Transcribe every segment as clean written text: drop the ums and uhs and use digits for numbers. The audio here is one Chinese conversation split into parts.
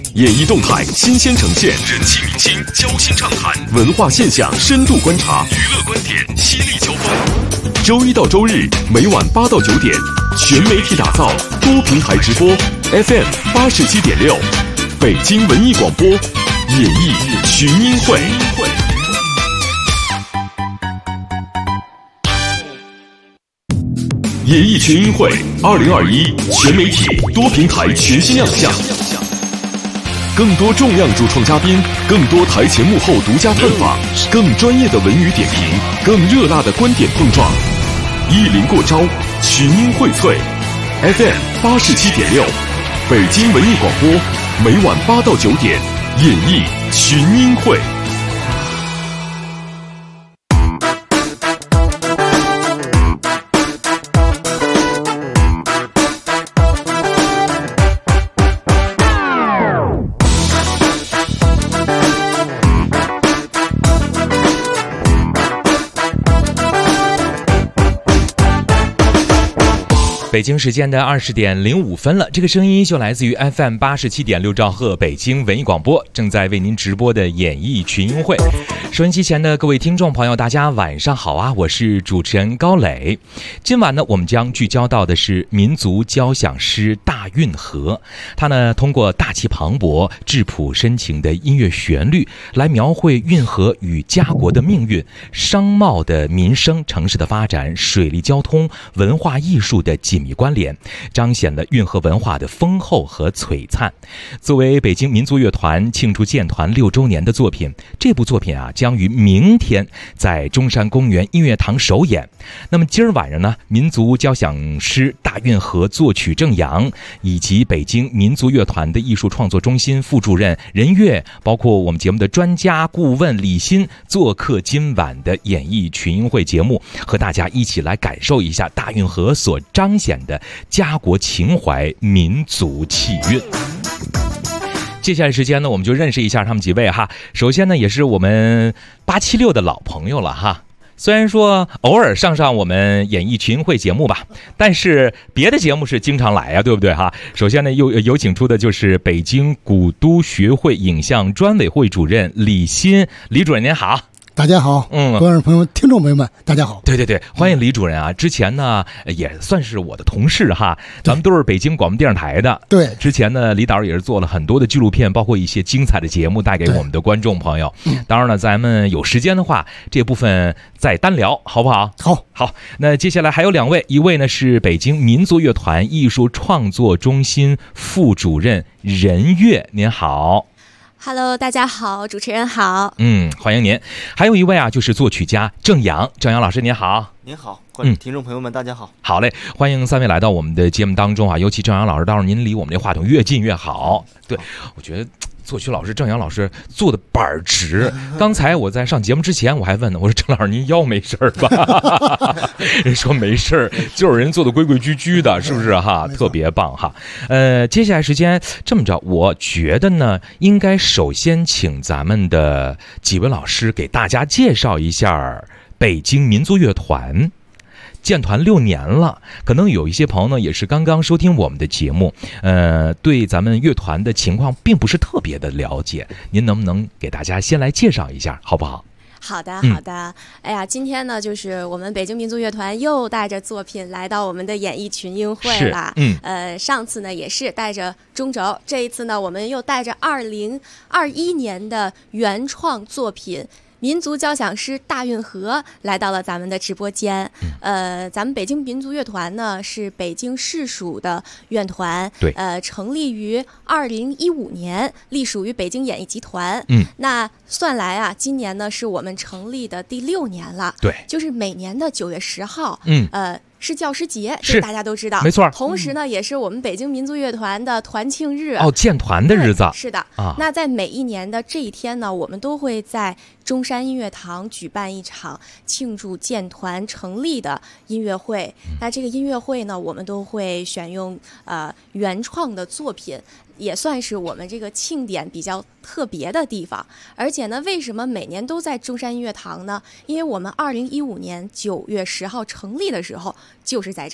演艺动态新鲜呈现，人气明星交心畅谈，文化现象深度观察，娱乐观点犀利交锋。周一到周日每晚8到9点，全媒体打造，多平台直播 ，FM 87.6，北京文艺广播，演艺群英会。演艺群英会2021全媒体多平台全新亮相，更多重量主创嘉宾，更多台前幕后独家探访，更专业的文娱点评，更热辣的观点碰撞。一临过招，群英荟萃 ，FM 87.6，北京文艺广播，每晚8到9点，演艺群英会。 北京时间的20点05分了，这个声音就来自于 FM 87.6兆赫北京文艺广播，正在为您直播的演艺群英会。收音机前的各位听众朋友，大家晚上好啊！我是主持人高磊。今晚呢，我们将聚焦到的是民族交响诗《大运河》，它呢通过大气磅礴、质朴深情的音乐旋律，来描绘运河与家国的命运、商贸的民生、城市的发展、水利交通、文化艺术的紧密关联，彰显了运河文化的丰厚和璀璨。作为北京民族乐团庆祝建团6周年的作品，这部作品啊将于明天在中山公园音乐堂首演。那么今儿晚上呢，民族交响诗《大运河》作曲郑阳以及北京民族乐团的艺术创作中心副主任任岳，包括我们节目的专家顾问李欣，做客今晚的演艺群英会节目，和大家一起来感受一下大运河所彰显的家国情怀、民族气韵。接下来时间呢，我们就认识一下他们几位哈。首先呢，也是我们876的老朋友了哈。虽然说偶尔上我们演艺群会节目吧，但是别的节目是经常来呀，对不对哈？首先呢，又有请出的就是北京古都学会影像专委会主任李欣，李主任您好。 大家好，观众朋友们、听众朋友们，大家好。 对，欢迎李主任啊！之前呢也算是我的同事哈，咱们都是北京广播电视台的。对，之前呢李导也是做了很多的纪录片，包括一些精彩的节目带给我们的观众朋友。当然了，咱们有时间的话，这部分再单聊，好不好？好。那接下来还有2位，一位呢是北京民族乐团艺术创作中心副主任任岳，您好。 Hello， 大家好，主持人好。 欢迎您。还有一位啊，就是作曲家郑阳，郑阳老师您好。 您好，听众朋友们，大家好。 好嘞，欢迎3位来到我们的节目当中啊，尤其郑阳老师，到时候您离我们这话筒越近越好。对，我觉得作曲老师郑阳老师做的板直。刚才我在上节目之前，我还问呢，我说郑老师您腰没事吧？人说没事，就是人做的规规矩矩的，是不是哈？特别棒哈。接下来时间这么着，我觉得呢，应该首先请咱们的几位老师给大家介绍一下北京民族乐团。建团6年了，可能有一些朋友呢也是刚刚收听我们的节目，对咱们乐团的情况并不是特别的了解，您能不能给大家先来介绍一下，好不好？ 好的。哎呀，今天呢，就是我们北京民族乐团又带着作品来到我们的演艺群英会了。上次呢也是带着中轴，这一次呢我们又带着2021年的原创作品。民族交响诗《大运河》来到了咱们的直播间。咱们北京民族乐团呢是北京市属的乐团，对，成立于2015年，隶属于北京演艺集团。那算来啊，今年呢是我们成立的第6年了。对，就是每年的9月10号，是教师节，这大家都知道，没错。同时呢，也是我们北京民族乐团的团庆日建团的日子。 是的那在每一年的这一天呢，我们都会在中山音乐堂举办一场庆祝建团成立的音乐会。那这个音乐会呢，我们都会选用原创的作品。也算是我们这个庆典比较特别的地方。而且呢，为什么每年都在中山音乐堂呢？因为我们2015年9月10号成立的时候就是在这儿。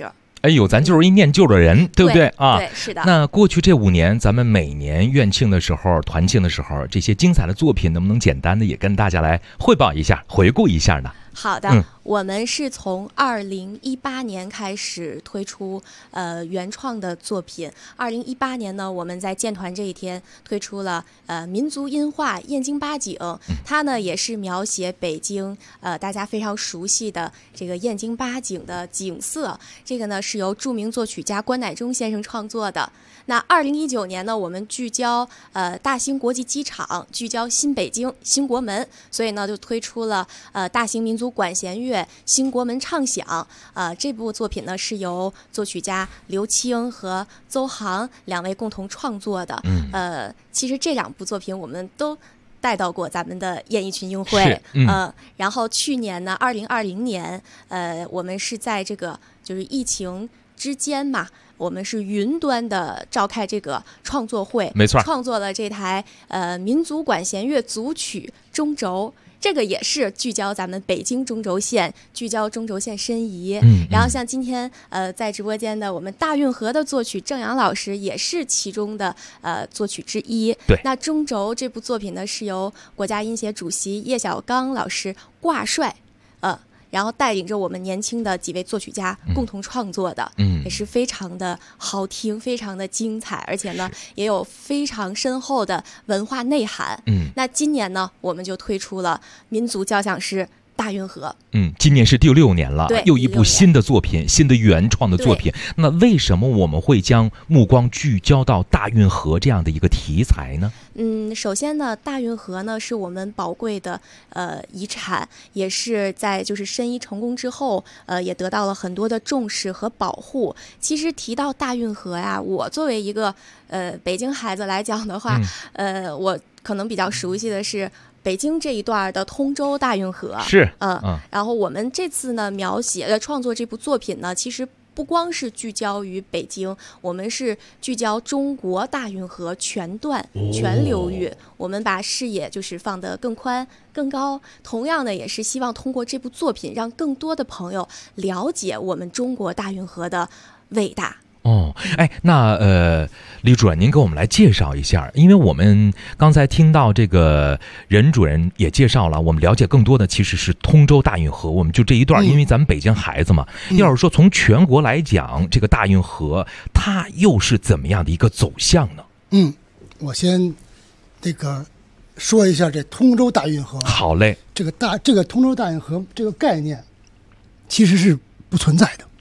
哎呦，咱就是一念旧的人，对不对啊？ 对，是的。 那过去这5年，咱们每年院庆的时候、团庆的时候，这些精彩的作品，能不能简单的也跟大家来汇报一下、回顾一下呢？ 好的，我们是从2018年开始推出原创的作品。2018年呢，我们在建团这一天推出了民族音画《燕京八景》，它呢也是描写北京大家非常熟悉的这个燕京八景的景色。这个呢是由著名作曲家关乃忠先生创作的。那2019年呢，我们聚焦大兴国际机场，聚焦新北京、新国门，所以呢就推出了大兴民族管弦乐《新国门唱响》。这部作品呢是由作曲家刘青和邹航2位共同创作的。其实这2部作品我们都带到过咱们的演艺群英会。然后去年呢，2020年，我们是在这个就是疫情之间嘛。我们是云端的召开这个创作会， 没错， 创作了这台民族管弦乐组曲中轴，这个也是聚焦咱们北京中轴线，聚焦中轴线申遗。然后像今天在直播间的我们大运河的作曲郑阳老师也是其中的作曲之一。 对， 那中轴这部作品呢是由国家音协主席叶小刚老师挂帅，然后带领着我们年轻的几位作曲家共同创作的，也是非常的好听，非常的精彩，而且呢也有非常深厚的文化内涵。那今年呢，我们就推出了民族交响诗大运河。 今年是第6年了，又一部新的作品，新的原创的作品。那为什么我们会将目光聚焦到大运河这样的一个题材呢？ 首先呢，大运河呢是我们宝贵的遗产，也是在就是申遗成功之后，也得到了很多的重视和保护。其实提到大运河呀，我作为一个北京孩子来讲的话，我可能比较熟悉的是北京这一段的通州大运河。 是， 然后我们这次呢创作这部作品呢，其实不光是聚焦于北京，我们是聚焦中国大运河全段、全流域。我们把视野就是放得更宽更高，同样的也是希望通过这部作品让更多的朋友了解我们中国大运河的伟大。 那李主任，您给我们来介绍一下，因为我们刚才听到这个任主任也介绍了，我们了解更多的其实是通州大运河，我们就这一段，因为咱们北京孩子嘛，要是说从全国来讲，这个大运河它又是怎么样的一个走向呢？ 我先这个说一下这通州大运河。 好嘞， 这个通州大运河这个概念其实是不存在的。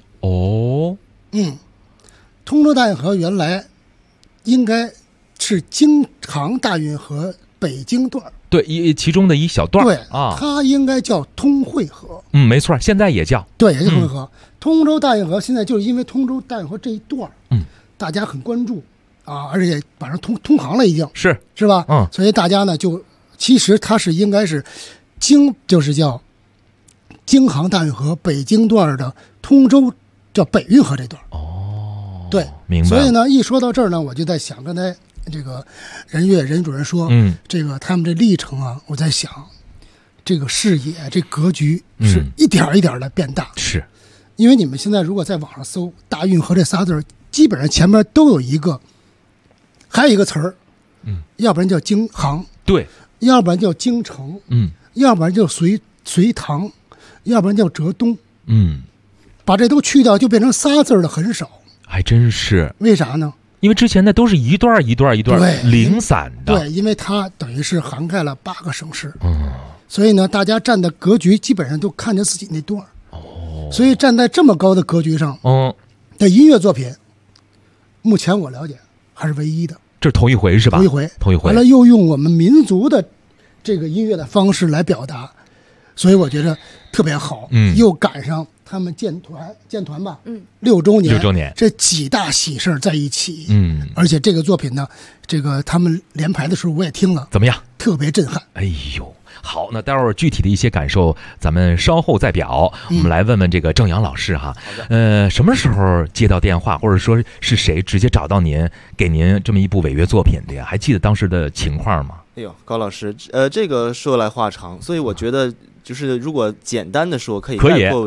通州大运河原来应该是京杭大运河北京段， 对，其中的一小段。 对它应该叫通惠河。没错，现在也叫。 对，也叫通惠河。通州大运河现在就是因为通州大运河这一段，大家很关注而且马上通航了，已经是吧？所以大家呢其实它是应该是就是叫京杭大运河北京段的通州叫北运河这段。对， 明白。 所以呢，一说到这儿呢，我就在想，刚才这个任主任说，这个他们这历程我在想，这个视野、这格局是一点一点的变大。 是， 因为你们现在如果在网上搜“大运河”这仨字，基本上前面都有一个，还有一个词儿，要不然叫京杭， 对， 要不然叫京城，要不然叫隋唐，要不然叫浙东，把这都去掉，就变成仨字的很少。 还真是， 为啥呢？ 因为之前的都是一段一段零散的。 对，因为它等于是涵盖了8个省市，所以呢，大家站的格局基本上都看着自己那段。所以站在这么高的格局上，的音乐作品，目前我了解还是唯一的。 这是头一回是吧？头一回。 完了，又用我们民族的这个音乐的方式来表达，所以我觉得特别好。又赶上他们建团吧，6周年，这几大喜事在一起。而且这个作品呢，这个他们连排的时候我也听了， 怎么样？ 特别震撼。 哎呦，好，那待会儿具体的一些感受咱们稍后再表。我们来问问这个郑阳老师哈，什么时候接到电话，或者说是谁直接找到您，给您这么一部违约作品的呀？还记得当时的情况吗？ 哎呦，高老师，这个说来话长，所以我觉得就是如果简单的说，可以概括为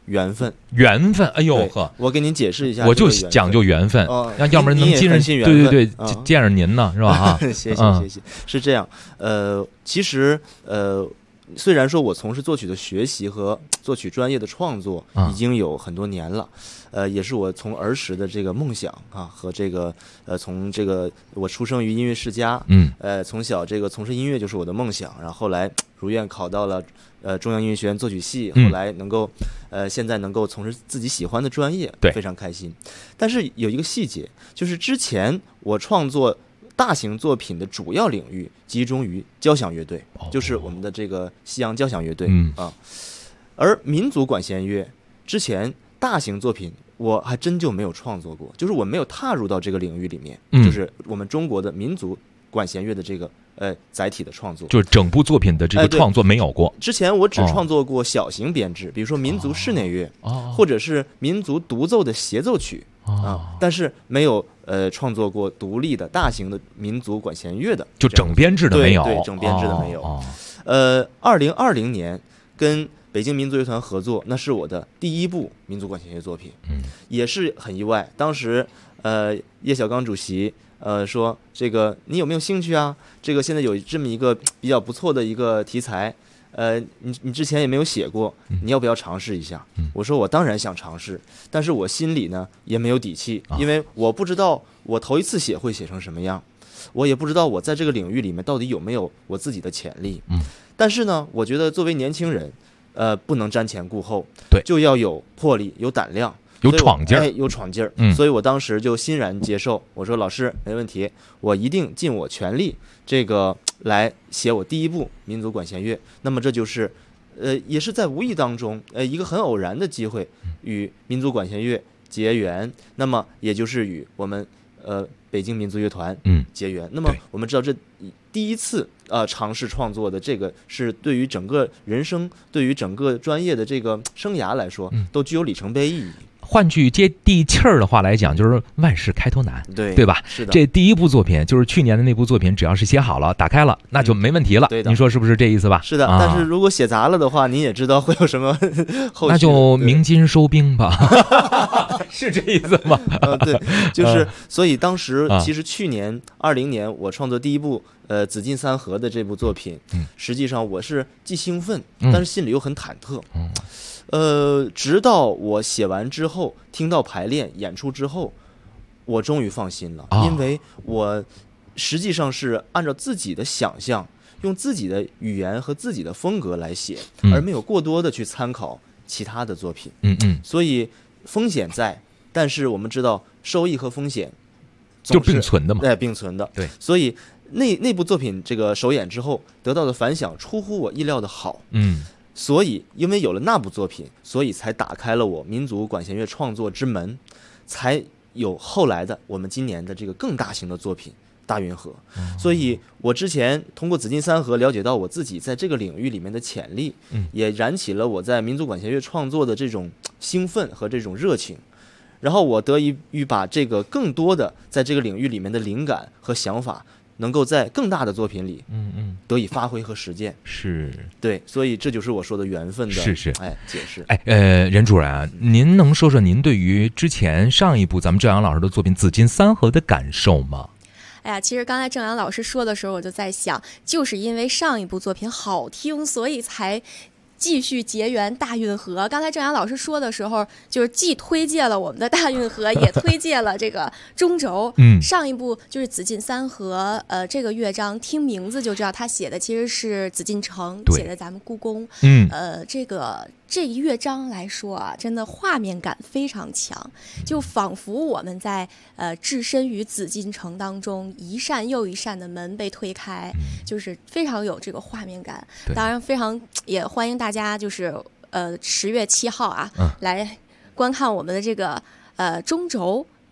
缘分。 缘分，哎呦呵， 我给您解释一下， 我就讲究缘分，要不然能见人，对，见着您呢，是吧？啊， 谢谢。是这样，其实虽然说我从事作曲的学习和作曲专业的创作已经有很多年了，也是我从儿时的这个梦想啊，和这个从这个我出生于音乐世家，从小这个从事音乐就是我的梦想，然后后来如愿考到了中央音乐学院作曲系，后来能够现在能够从事自己喜欢的专业，非常开心。但是有一个细节，就是之前我创作大型作品的主要领域集中于交响乐队，就是我们的这个西洋交响乐队而民族管弦乐之前大型作品我还真就没有创作过，就是我没有踏入到这个领域里面，就是我们中国的民族管弦乐的这个载体的创作， 就是整部作品的这个创作没有过。 之前我只创作过小型编制，比如说民族室内乐，或者是民族独奏的协奏曲但是没有创作过独立的大型的民族管弦乐的， 就整编制的没有， 对，整编制的没有。2020年跟北京民族乐团合作，那是我的第一部民族管弦乐作品，也是很意外。当时叶小刚主席说这个你有没有兴趣啊？这个现在有这么一个比较不错的一个题材，你之前也没有写过，你要不要尝试一下？我说我当然想尝试，但是我心里呢也没有底气，因为我不知道我头一次写会写成什么样，我也不知道我在这个领域里面到底有没有我自己的潜力。但是呢，我觉得作为年轻人，不能瞻前顾后， 对， 就要有魄力、有胆量、 有闯劲儿， 有闯劲儿。所以我当时就欣然接受，我说老师没问题，我一定尽我全力，这个来写我第一部民族管弦乐。那么这就是也是在无意当中一个很偶然的机会与民族管弦乐结缘，那么也就是与我们北京民族乐团结缘。那么我们知道这第一次尝试创作的这个是对于整个人生，对于整个专业的这个生涯来说都具有里程碑意义。 换句接地气儿的话来讲，就是万事开头难，对吧？ 是的。 这第一部作品就是去年的那部作品，只要是写好了、打开了，那就没问题了。 对的， 您说是不是这意思吧？ 是的。但是如果写砸了的话，您也知道会有什么后续， 那就鸣金收兵吧，是这意思吗？ 对，就是所以当时其实去年2020年我创作第一部紫禁三河的这部作品，实际上我是既兴奋，但是心里又很忐忑。直到我写完之后，听到排练演出之后，我终于放心了，因为我实际上是按照自己的想象，用自己的语言和自己的风格来写，而没有过多的去参考其他的作品。所以风险在，但是我们知道收益和风险就并存的嘛， 并存的。 对， 所以那部作品这个首演之后得到的反响出乎我意料的好。所以因为有了那部作品，所以才打开了我民族管弦乐创作之门，才有后来的我们今年的这个更大型的作品大运河。所以我之前通过紫禁三河了解到我自己在这个领域里面的潜力，也燃起了我在民族管弦乐创作的这种兴奋和这种热情，然后我得以把这个更多的在这个领域里面的灵感和想法能够在更大的作品里得以发挥和实践。 是， 对，所以这就是我说的缘分的解释。 任主任啊，您能说说您对于之前上一部咱们郑阳老师的作品《紫禁三河》的感受吗？ 哎呀，其实刚才郑阳老师说的时候，我就在想，就是因为上一部作品好听，所以才继续结缘大运河。刚才郑阳老师说的时候，就是既推介了我们的大运河，也推介了这个中轴。上一部就是紫禁三河，这个乐章听名字就知道他写的其实是紫禁城，写的咱们故宫。这一乐章来说啊，真的画面感非常强，就仿佛我们在置身于紫禁城当中，一扇又一扇的门被推开，就是非常有这个画面感。当然，非常也欢迎大家就是10月7号啊，来观看我们的这个中轴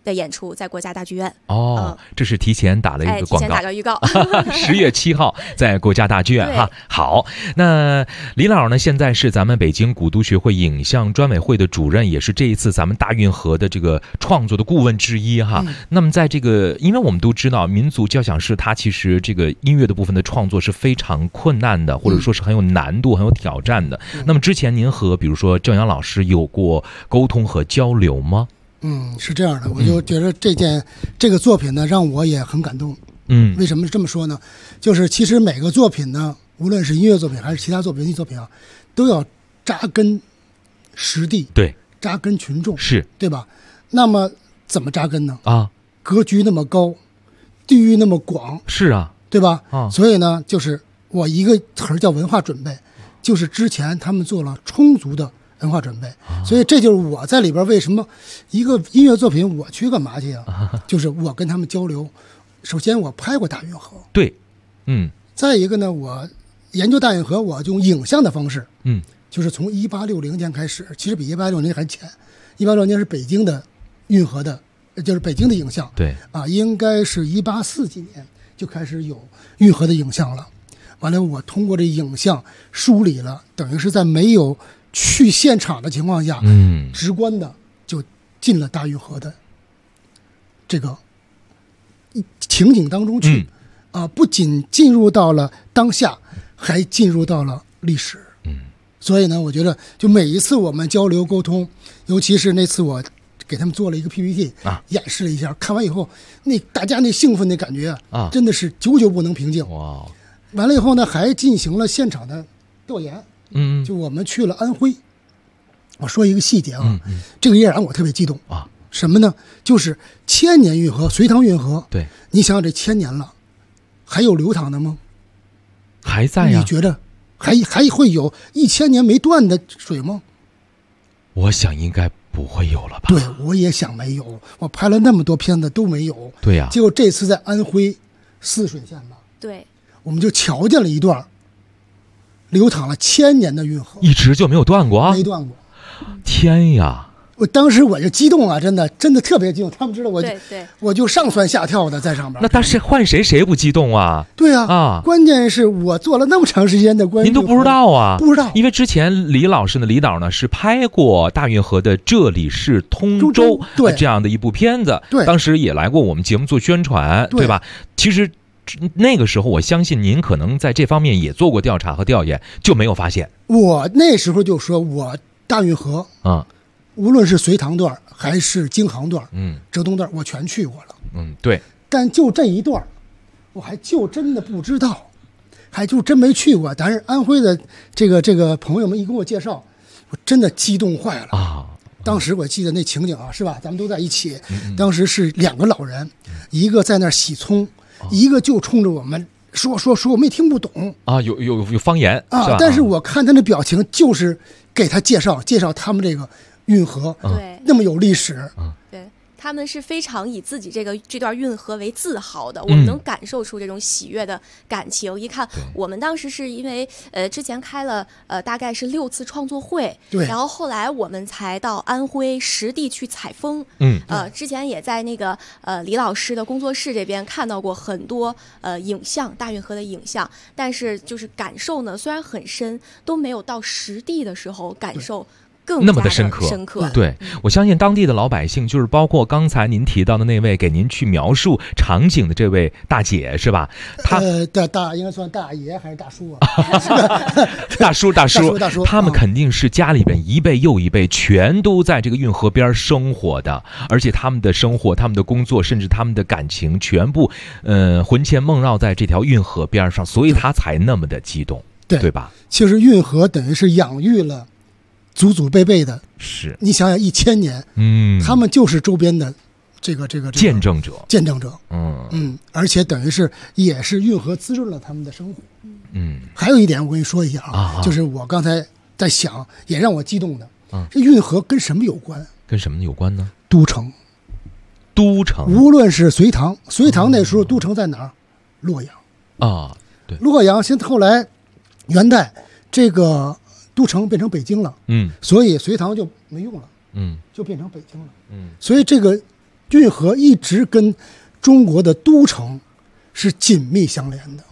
的演出在国家大剧院。 这是提前打了一个广告， 提前打个预告。 10月7号在国家大剧院哈。好，那李老呢，现在是咱们北京古都学会影像专委会的主任，也是这一次咱们大运河的这个创作的顾问之一哈。那么在这个，因为我们都知道民族交响诗它其实这个音乐的部分的创作是非常困难的，或者说是很有难度、很有挑战的。那么之前您和比如说郑阳老师有过沟通和交流吗？ 是这样的，我就觉得这个作品呢，让我也很感动。为什么这么说呢？就是其实每个作品呢，无论是音乐作品还是其他文艺作品啊，都要扎根实地， 对， 扎根群众， 是对吧？那么怎么扎根呢？格局那么高，地域那么广， 是啊， 对吧？所以呢，就是我一个词儿叫文化准备，就是之前他们做了充足的文化准备，所以这就是我在里边为什么一个音乐作品我去干嘛去啊？就是我跟他们交流。首先我拍过大运河， 对， 再一个呢，我研究大运河，我就用影像的方式，就是从1860年开始，其实比1860年还前，1860年是北京的运河的，就是北京的影像， 对应该是184几年就开始有运河的影像了。完了，我通过这影像梳理了，等于是在没有去现场的情况下，直观的就进了大运河的这个情景当中去，不仅进入到了当下，还进入到了历史。所以呢，我觉得就每一次我们交流沟通，尤其是那次我给他们做了一个 PPT，演示了一下，看完以后，大家那兴奋的感觉真的是久久不能平静。 哇！ 完了以后呢，还进行了现场的调研。就我们去了安徽。我说一个细节这个也让我特别激动什么呢？就是1000年运河，隋唐运河。 对， 你想想这1000年了，还有流淌的吗？ 还在呀。 你觉得还会有1000年没断的水吗？ 我想应该不会有了吧。 对，我也想没有。我拍了那么多片子都没有。 对呀。 结果这次在安徽泗水县吧， 对， 我们就瞧见了一段流淌了1000年的运河， 一直就没有断过没断过。 天呀！ 我当时我就激动啊，真的特别激动。他们知道我就上蹿下跳的在上边。 那但是换谁不激动啊？ 对啊，关键是我做了那么长时间的关于您都不知道啊？ 不知道， 因为之前李导呢是拍过大运河的这里是通州这样的一部片子， 对， 当时也来过我们节目做宣传，对吧？其实那个时候我相信您可能在这方面也做过调查和调研，就没有发现。 我那时候就说我大运河无论是隋唐段还是京杭段，浙东段，我全去过了。 对。 但就这一段，我还就真的不知道，还就真没去过。但是安徽的这个朋友们一跟我介绍，我真的激动坏了当时我记得那情景是吧？咱们都在一起，当时是2个老人，一个在那儿洗葱，一个就冲着我们说，我们也听不懂有方言是吧？ 但是我看他那表情，就是给他介绍他们这个运河， 对， 那么有历史， 对，他们是非常以自己这段运河为自豪的，我们能感受出这种喜悦的感情。一看我们当时是因为之前开了大概是6次创作会， 对， 然后后来我们才到安徽实地去采风，之前也在那个李老师的工作室这边看到过很多影像，大运河的影像，但是就是感受呢虽然很深，都没有到实地的时候感受更那么的深刻。对，我相信当地的老百姓，就是包括刚才您提到的那位给您去描述场景的这位大姐，是吧？她应该算大爷还是大叔大叔，他们肯定是家里边一辈又一辈全都在这个运河边生活的，而且他们的生活、他们的工作，甚至他们的感情，全部魂牵梦绕在这条运河边上，所以他才那么的激动，对吧？ 其实运河等于是养育了祖祖辈辈的， 是你想想1000年，他们就是周边的这个见证者， 而且等于是也是运河滋润了他们的生活。还有一点我跟你说一下就是我刚才在想，也让我激动的，这运河跟什么有关？ 跟什么有关呢？ 都城。无论是隋唐那时候都城在哪儿？洛阳对， 洛阳后来元代这个都城变成北京了，所以隋唐就没用了，就变成北京了，所以这个运河一直跟中国的都城是紧密相连的。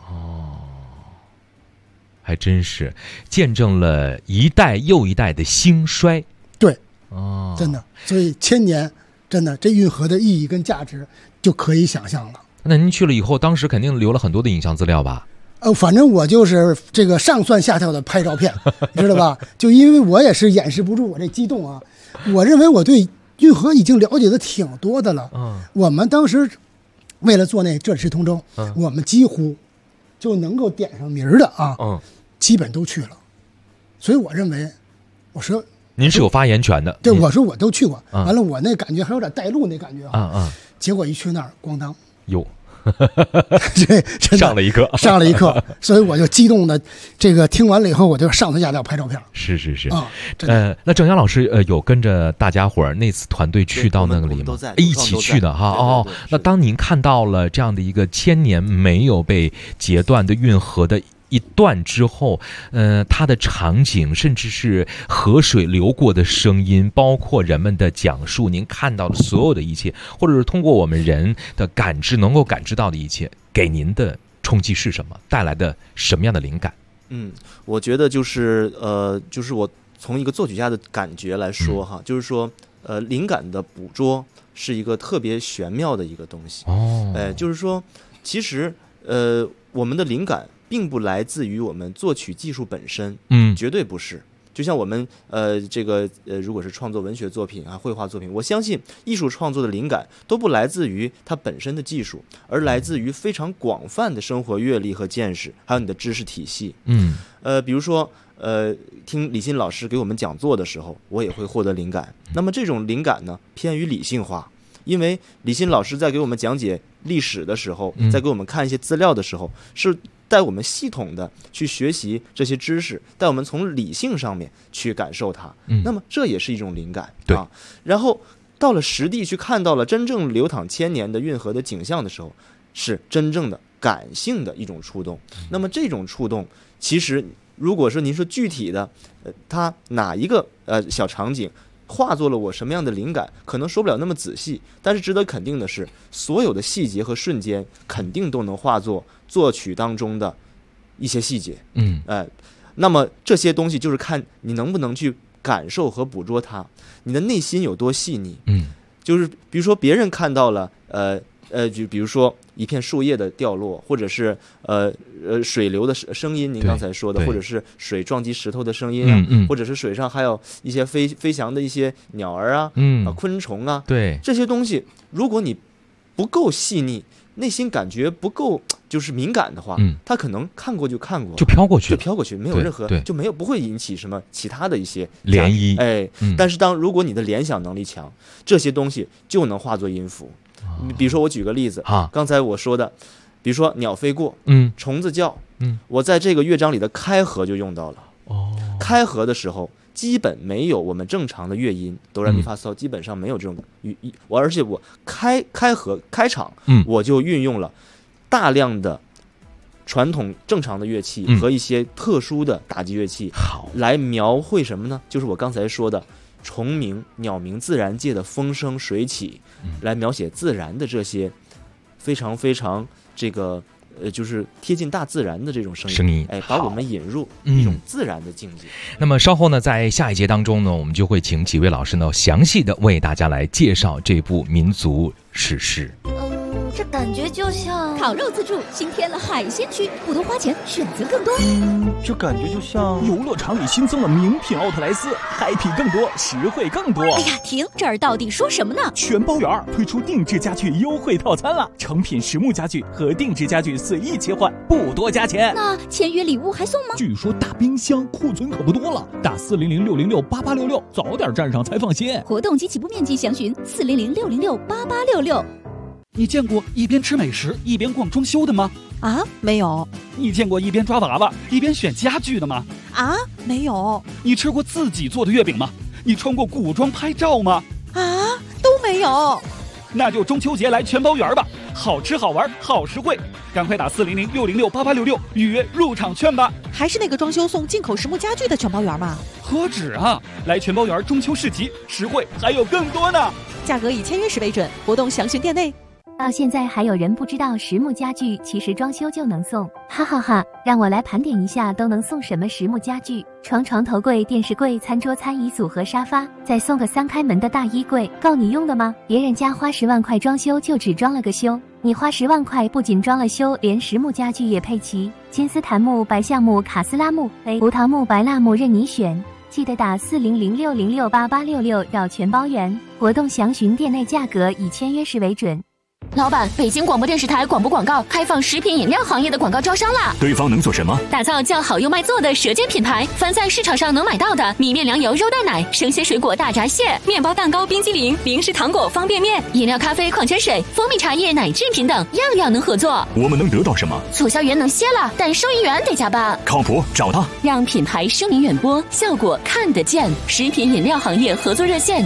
还真是见证了一代又一代的兴衰。 对，真的，所以千年真的这运河的意义跟价值就可以想象了。 那您去了以后，当时肯定留了很多的影像资料吧？ 反正我就是这个上蹿下跳的拍照片，知道吧？就因为我也是掩饰不住我这激动啊！我认为我对运河已经了解的挺多的了。我们当时为了做那这里是通州，我们几乎就能够点上名的啊，基本都去了。所以我认为，我说您是有发言权的。 对，我说我都去过，完了我那感觉还有点带路那感觉结果一去那儿，咣当， 哟。 这上了一课， 所以我就激动的，这个听完了以后，我就上蹿下跳拍照片。 是那郑阳老师有跟着大家伙儿那次团队去到那个里吗？一起去的哈。那当您看到了这样的一个千年没有被截断的运河的一段之后，它的场景，甚至是河水流过的声音，包括人们的讲述，您看到的所有的一切，或者是通过我们人的感知能够感知到的一切，给您的冲击是什么？带来的什么样的灵感？ 我觉得就是我从一个作曲家的感觉来说哈，就是说灵感的捕捉是一个特别玄妙的一个东西。就是说其实我们的灵感并不来自于我们作曲技术本身，绝对不是。就像我们如果是创作文学作品啊、绘画作品，我相信艺术创作的灵感都不来自于它本身的技术，而来自于非常广泛的生活阅历和见识，还有你的知识体系。比如说听李欣老师给我们讲座的时候，我也会获得灵感。那么这种灵感呢，偏于理性化。因为李欣老师在给我们讲解历史的时候，在给我们看一些资料的时候，是带我们系统的去学习这些知识，带我们从理性上面去感受它。那么这也是一种灵感啊。然后到了实地去看到了真正流淌千年的运河的景象的时候，是真正的感性的一种触动。那么这种触动，其实如果说您说具体的，它哪一个小场景化作了我什么样的灵感，可能说不了那么仔细，但是值得肯定的是，所有的细节和瞬间肯定都能化作作曲当中的一些细节。那么这些东西就是看你能不能去感受和捕捉它，你的内心有多细腻。就是比如说别人看到了就比如说一片树叶的掉落，或者是水流的声音，您刚才说的，或者是水撞击石头的声音啊，或者是水上还有一些飞翔的一些鸟儿啊，昆虫啊，这些东西，如果你不够细腻，内心感觉不够就是敏感的话，他可能看过就看过， 就飘过去， 没有任何，就不会引起什么其他的一些涟漪。 但是如果你的联想能力强，这些东西就能化作音符。比如说我举个例子，刚才我说的，比如说鸟飞过，虫子叫，我在这个乐章里的开合就用到了。开合的时候基本没有我们正常的乐音哆来咪发嗦，基本上没有这种而且我开合开场，我就运用了大量的传统正常的乐器和一些特殊的打击乐器，来描绘什么呢？就是我刚才说的虫鸣、鸟鸣，自然界的风生水起，来描写自然的这些非常非常这个就是贴近大自然的这种声音，把我们引入一种自然的境界。 那么稍后呢，在下一节当中呢，我们就会请几位老师呢，详细的为大家来介绍这部民族史诗。 这感觉就像烤肉自助新添了海鲜区，不多花钱，选择更多。 这感觉就像游乐场里新增了名品奥特莱斯，嗨皮更多，实惠更多。 哎呀，停！这儿到底说什么呢？ 全包圆推出定制家具优惠套餐了，成品实木家具和定制家具随意切换，不多加钱。 那签约礼物还送吗？ 据说大冰箱库存可不多了，打400-606-8866，早点站上才放心。 活动及起步面积详询400-606-8866。 你见过一边吃美食一边逛装修的吗？ 啊，没有。 你见过一边抓娃娃一边选家具的吗？ 啊，没有。 你吃过自己做的月饼吗？你穿过古装拍照吗？ 啊，都没有。 那就中秋节来全包圆吧，好吃好玩好实惠，赶快打400-606-8866预约入场券吧。 还是那个装修送进口实木家具的全包圆吗？ 何止啊，来全包圆中秋市集，实惠还有更多呢。 价格以签约时为准，活动详询店内。 到现在还有人不知道实木家具其实装修就能送，哈哈哈！让我来盘点一下都能送什么实木家具：床、床头柜、电视柜、餐桌、餐椅组和沙发，再送个3开门的大衣柜，够你用的吗？别人家花10万块装修就只装了个修，你花10万块不仅装了修，连实木家具也配齐，金丝檀木、白橡木、卡斯拉木、葡萄木、白蜡木任你选。记得打4006068866要全包圆，活动详询店内，价格以签约时为准。 老板，北京广播电视台广播广告开放食品饮料行业的广告招商啦！ 对方能做什么？ 打造叫好又卖座的舌尖品牌，凡在市场上能买到的米面粮油肉蛋奶、生鲜水果大闸蟹、面包蛋糕、冰激凌、零食糖果、方便面、饮料、咖啡、矿泉水、蜂蜜茶叶、奶制品等，样样能合作。 我们能得到什么？ 促销员能歇了，但收银员得加班。 靠谱，找他， 让品牌声名远播，效果看得见。食品饮料行业合作热线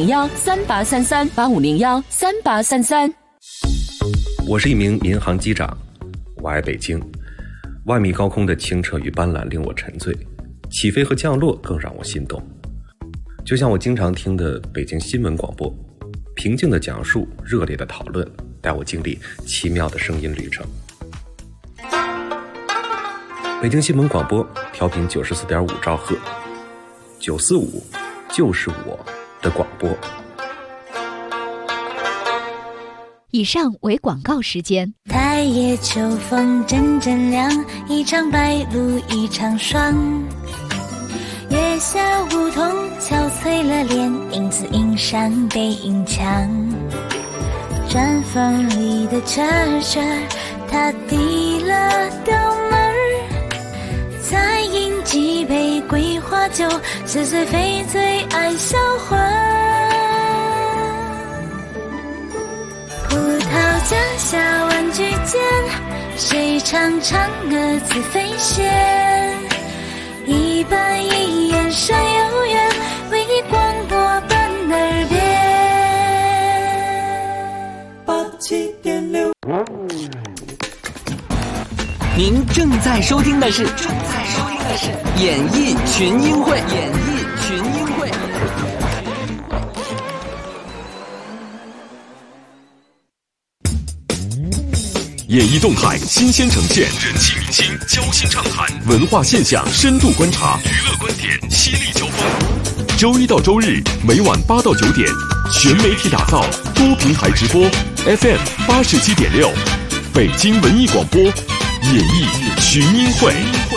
：8501-3833，8501-3833。 我是一名民航机长，我爱北京。万米高空的清澈与斑斓令我沉醉，起飞和降落更让我心动。就像我经常听的北京新闻广播，平静的讲述，热烈的讨论，带我经历奇妙的声音旅程。北京新闻广播调频94.5兆赫，945就是我的广播。 以上为广告时间。 太夜秋风阵阵凉，一场白露一场霜。月下梧桐憔悴了脸，影子映上背影墙。砖缝里的车车，他递了刀门，再饮几杯桂花酒，是谁非最爱销魂。葡萄架下玩具间，谁唱唱歌自飞仙？一板一眼山有缘，为你广播伴耳边。87.6。 您正在收听的是演艺群英会。 演艺动态新鲜呈现，人气明星交心畅谈，文化现象深度观察，娱乐观点犀利交锋。周一到周日每晚8到9点，全媒体打造，多平台直播 ，FM 87.6，北京文艺广播，演艺群英会。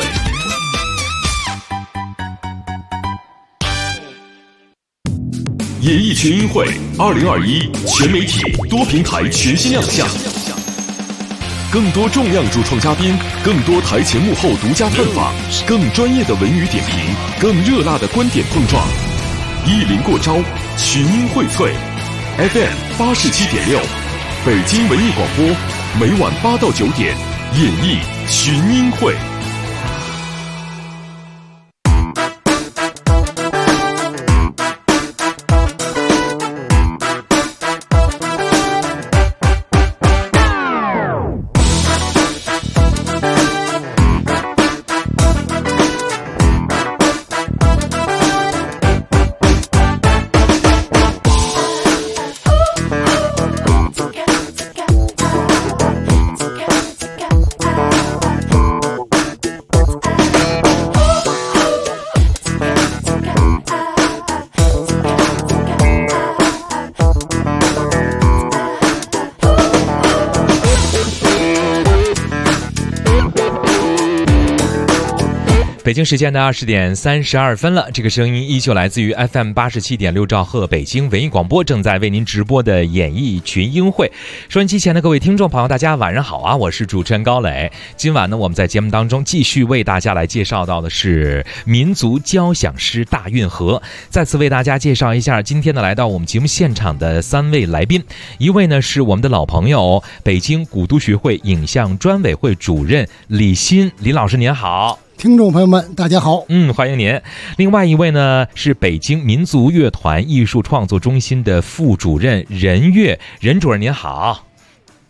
演艺群英会2021全媒体多平台全新亮相。更多重量主创嘉宾，更多台前幕后独家探访，更专业的文娱点评，更热辣的观点碰撞。一临过招，群英荟萃 ，FM 87.6，北京文艺广播，每晚8到9点，演艺群英会。 北京时间的20点32分了，这个声音依旧来自于 FM 87.6兆赫北京文艺广播，正在为您直播的演艺群英会。收音机前的各位听众朋友，大家晚上好啊！我是主持人高磊。今晚呢，我们在节目当中继续为大家来介绍到的是民族交响师大运河。再次为大家介绍一下今天呢来到我们节目现场的3位来宾，一位呢是我们的老朋友，北京古都学会影像专委会主任李欣，李老师您好。 听众朋友们大家好， 欢迎您。另外一位呢是北京民族乐团艺术创作中心的副主任任悦，任主任您好。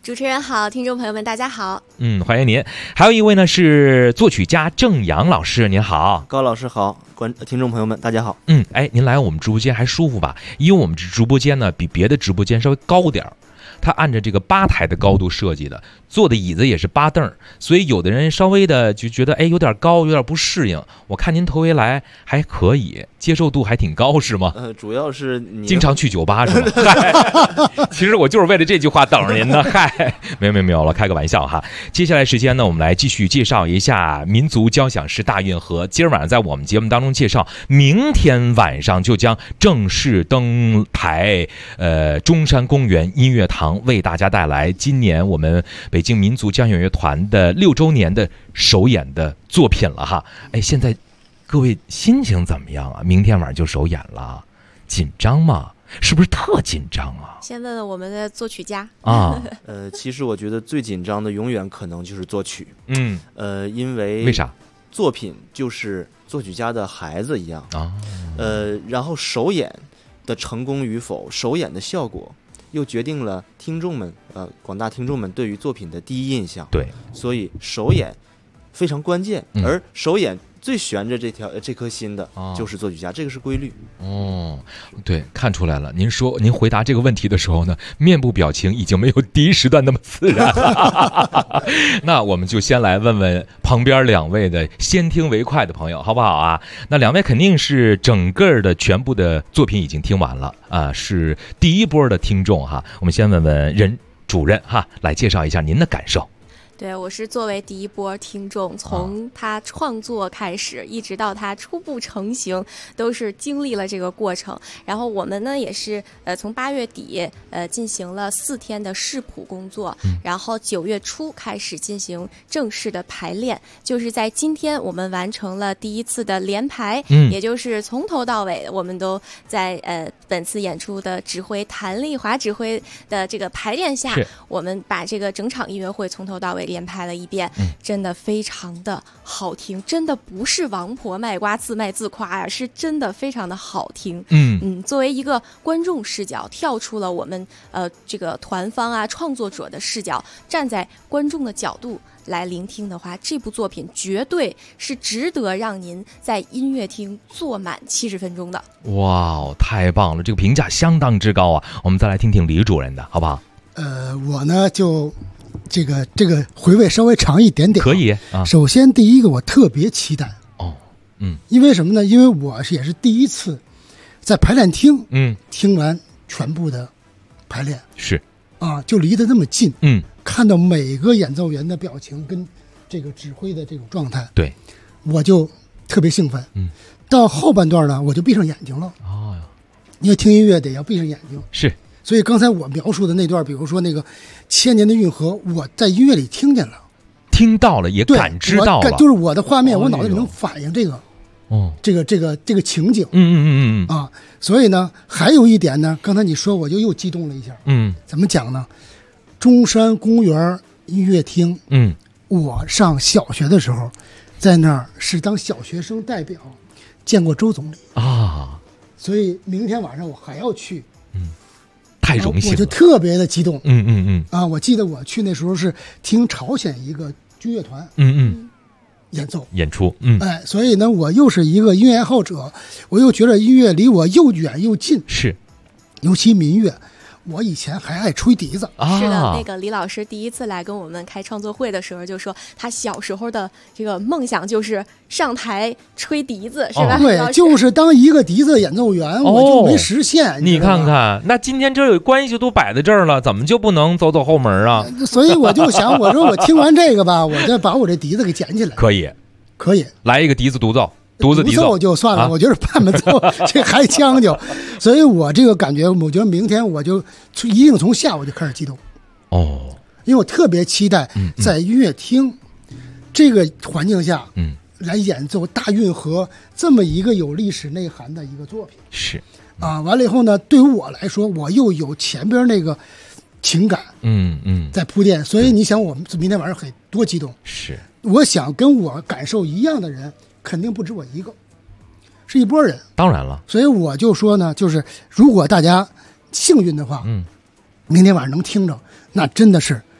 主持人好，听众朋友们大家好。 欢迎您。还有一位呢是作曲家郑阳老师，您好。 高老师好，听众朋友们大家好。 您来我们直播间还舒服吧？因为我们这直播间呢比别的直播间稍微高点儿，它按照这个吧台的高度设计的，坐的椅子也是吧凳，所以有的人稍微的就觉得有点高，有点不适应。我看您头一来还可以，接受度还挺高是吗？ 主要是你经常去酒吧是吗？嗨，其实我就是为了这句话等着您呢。嗨，没有了，开个玩笑哈。接下来时间呢，我们来继续介绍一下民族交响诗大运河。今儿晚上在我们节目当中介绍，明天晚上就将正式登台，中山公园音乐堂为大家带来今年我们北京民族交响乐团的6周年的首演的作品了哈。现在各位心情怎么样啊？明天晚上就首演了，紧张吗？是不是特紧张啊？ 先问问我们的作曲家啊。 其实我觉得最紧张的永远可能就是作曲。因为为啥？ 作品就是作曲家的孩子一样啊。然后首演的成功与否，首演的效果，又决定了听众们广大听众们对于作品的第一印象。 对， 所以首演非常关键，而首演最悬着这颗心的就是作曲家，这个是规律。 对，看出来了。您回答这个问题的时候呢，面部表情已经没有第一时段那么自然了。那我们就先来问问旁边两位的先听为快的朋友，好不好啊？那两位肯定是整个的全部的作品已经听完了啊，是第一波的听众哈。我们先问问任主任哈，来介绍一下您的感受。 对，我是作为第一波听众，从他创作开始，一直到他初步成型，都是经历了这个过程。然后我们呢，也是从8月底进行了4天的视谱工作，然后9月初开始进行正式的排练。就是在今天，我们完成了第一次的联排，也就是从头到尾，我们都在本次演出的指挥谭丽华指挥的这个排练下，我们把这个整场音乐会从头到尾连拍了一遍，真的非常的好听，真的不是王婆卖瓜自卖自夸呀，是真的非常的好听。作为一个观众视角，跳出了我们这个团方啊创作者的视角，站在观众的角度来聆听的话，这部作品绝对是值得让您在音乐厅坐满70分钟的。 哇，太棒了，这个评价相当之高啊！我们再来听听李主任的好不好？ 我呢就这个回味稍微长一点点， 可以啊。 首先第一个我特别期待因为什么呢？因为我也是第一次在排练厅听完全部的排练， 是就离得那么近，看到每个演奏员的表情跟这个指挥的这种状态， 对， 我就特别兴奋。到后半段呢，我就闭上眼睛了。因为听音乐得要闭上眼睛， 是。 所以刚才我描述的那段，比如说那个千年的运河，我在音乐里听见了， 听到了，也感知到了， 就是我的画面，我脑子里能反映这个，这个情景，所以呢，还有一点呢，刚才你说我就又激动了一下，怎么讲呢？中山公园音乐厅，我上小学的时候，在那儿是当小学生代表，见过周总理啊， 所以明天晚上我还要去。 太荣幸了， 我就特别的激动。我记得我去那时候是听朝鲜一个军乐团，演奏演出， 所以呢，我又是一个音乐爱好者，我又觉得音乐离我又远又近， 是， 尤其民乐。我以前还爱吹笛子是的，那个李老师第一次来跟我们开创作会的时候就说，他小时候的这个梦想就是上台吹笛子，是吧？ 对，就是当一个笛子演奏员，我就没实现。 你看看，那今天这有关系都摆在这儿了，怎么就不能走后门啊？ 所以我就想，我说我听完这个吧，我就把我这笛子给捡起来。 可以，来一个笛子独奏。独奏就算了，我觉得伴奏这还将就，所以我这个感觉，我觉得明天我就一定从下午就开始激动因为我特别期待在音乐厅这个环境下，来演奏大运河这么一个有历史内涵的一个作品。 是完了以后呢，对于我来说，我又有前边那个情感，在铺垫，所以你想，我们明天晚上很多激动。 是， 我想跟我感受一样的人。肯定不止我一个，是一拨人。 当然了， 所以我就说呢，就是如果大家幸运的话，明天晚上能听着，那真的是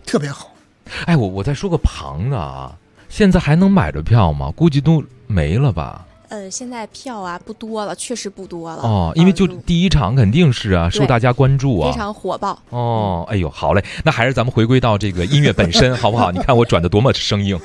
特别好。 哎，我再说个旁的啊，现在还能买着票吗？估计都没了吧。 现在票啊不多了，确实不多了哦， 因为就第一场肯定是啊，受大家关注啊， 非常火爆哦。哎呦，好嘞，那还是咱们回归到这个音乐本身，好不好？你看我转的多么生硬。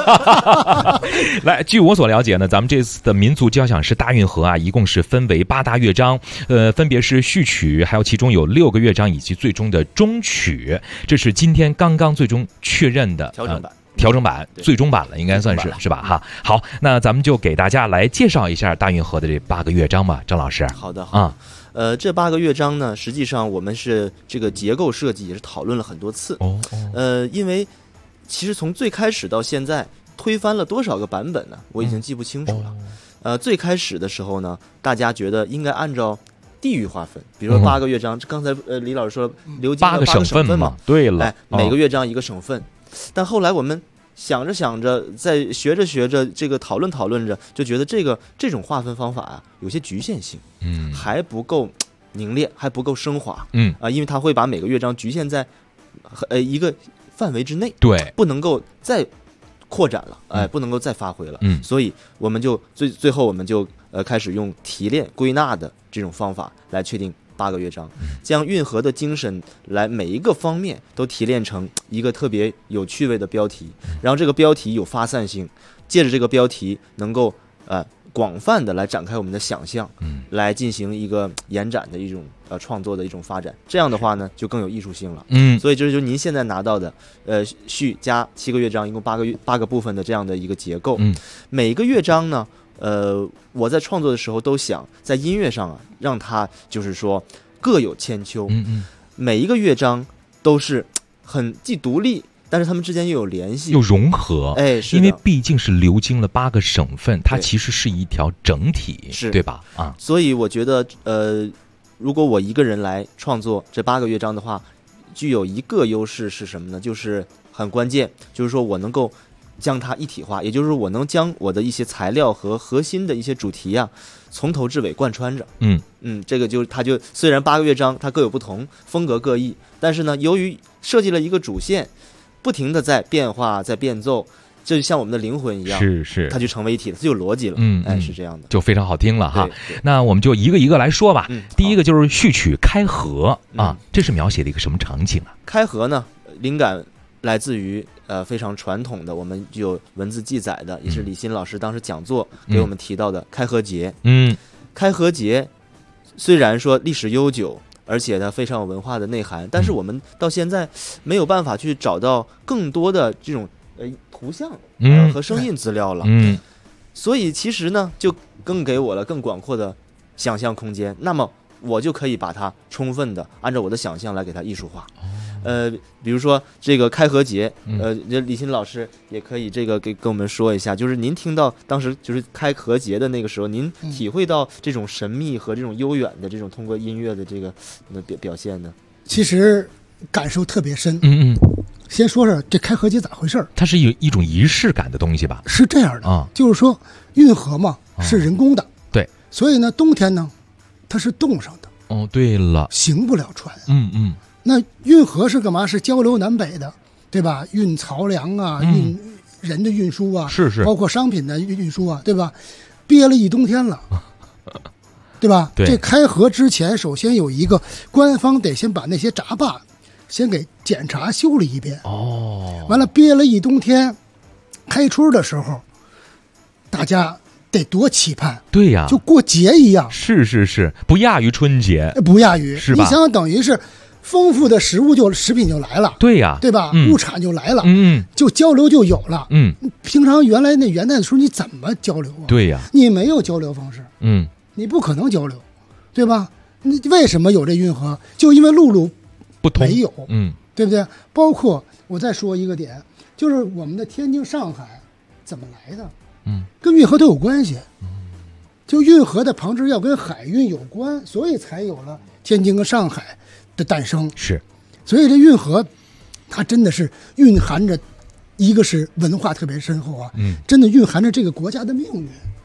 来，据我所了解呢，咱们这次的民族交响诗大运河啊，一共是分为8大乐章，分别是序曲，还有其中有6个乐章以及最终的终曲，这是今天刚刚最终确认的调整版最终版了，应该算是吧哈。好，那咱们就给大家来介绍一下大运河的这8个乐章吧，张老师。 好的啊，这8个乐章呢，实际上我们是这个结构设计也是讨论了很多次因为其实从最开始到现在推翻了多少个版本呢？我已经记不清楚了。最开始的时候呢，大家觉得应该按照地域划分，比如说8个乐章，刚才李老师说流经了8个省份嘛， 对了， 每个乐章一个省份。但后来我们想着，在学着这个讨论着，就觉得这种划分方法啊有些局限性，还不够凝练，还不够升华，因为它会把每个乐章局限在一个范围之内， 对， 不能够再扩展了，不能够再发挥了，所以我们就最后我们就开始用提炼归纳的这种方法来确定8个乐章，将运河的精神来每一个方面都提炼成一个特别有趣味的标题，然后这个标题有发散性，借着这个标题能够广泛的来展开我们的想象，来进行一个延展的一种创作的一种发展，这样的话呢就更有艺术性了。所以这就是您现在拿到的序加7个乐章，一共8个部分的这样的一个结构。每个乐章呢我在创作的时候都想在音乐上让它就是说各有千秋，每一个乐章都是很既独立，但是他们之间又有联系， 又融合， 是因为毕竟是流经了8个省份，它其实是一条整体，对吧？ 所以我觉得如果我一个人来创作这8个乐章的话，具有一个优势是什么呢？就是很关键，就是说我能够将它一体化，也就是我能将我的一些材料和核心的一些主题从头至尾贯穿着。这个它就虽然8个乐章它各有不同，风格各异，但是呢，由于设计了一个主线，不停的在变化，在变奏，这就像我们的灵魂一样， 是它就成为一体了，它就有逻辑了。是这样的， 就非常好听了哈。那我们就一个一个来说吧。第一个就是序曲开河这是描写的一个什么场景啊？ 开河呢，灵感来自于非常传统的，我们就有文字记载的，也是李欣老师当时讲座给我们提到的开河节。开河节虽然说历史悠久，而且它非常有文化的内涵，但是我们到现在没有办法去找到更多的这种图像和声音资料了。所以其实呢，就更给我了更广阔的想象空间。那么我就可以把它充分的按照我的想象来给它艺术化。比如说这个开河节，李欣老师也可以这个跟我们说一下，就是您听到当时就是开河节的那个时候，您体会到这种神秘和这种悠远的这种通过音乐的这个表现呢？ 其实感受特别深。先说说这开河节咋回事？ 它是有一种仪式感的东西吧？ 是这样的就是说运河嘛是人工的， 对， 所以呢冬天呢它是冻上的。 对了， 行不了船。那运河是干嘛？是交流南北的，对吧？运漕粮运人的运输是包括商品的运输对吧？憋了一冬天了，对吧？ 对， 这开河之前，首先有一个官方得先把那些闸坝先给检查修了一遍。完了憋了一冬天，开春的时候，大家得多期盼。 对呀， 就过节一样。 是，不亚于春节， 不亚于， 是吧？ 你想想，等于是丰富的食品就来了， 对呀， 对吧？物产就来了，就交流就有了。平常原来那元旦的时候你怎么交流啊？ 对呀， 你没有交流方式，你不可能交流，对吧？你为什么有这运河？就因为陆不同， 没有，对不对？包括我再说一个点，就是我们的天津、上海怎么来的？跟运河都有关系。就运河的旁支要跟海运有关，所以才有了天津和上海的诞生。 是， 所以这运河它真的是蕴含着，一个是文化特别深厚真的蕴含着这个国家的命运。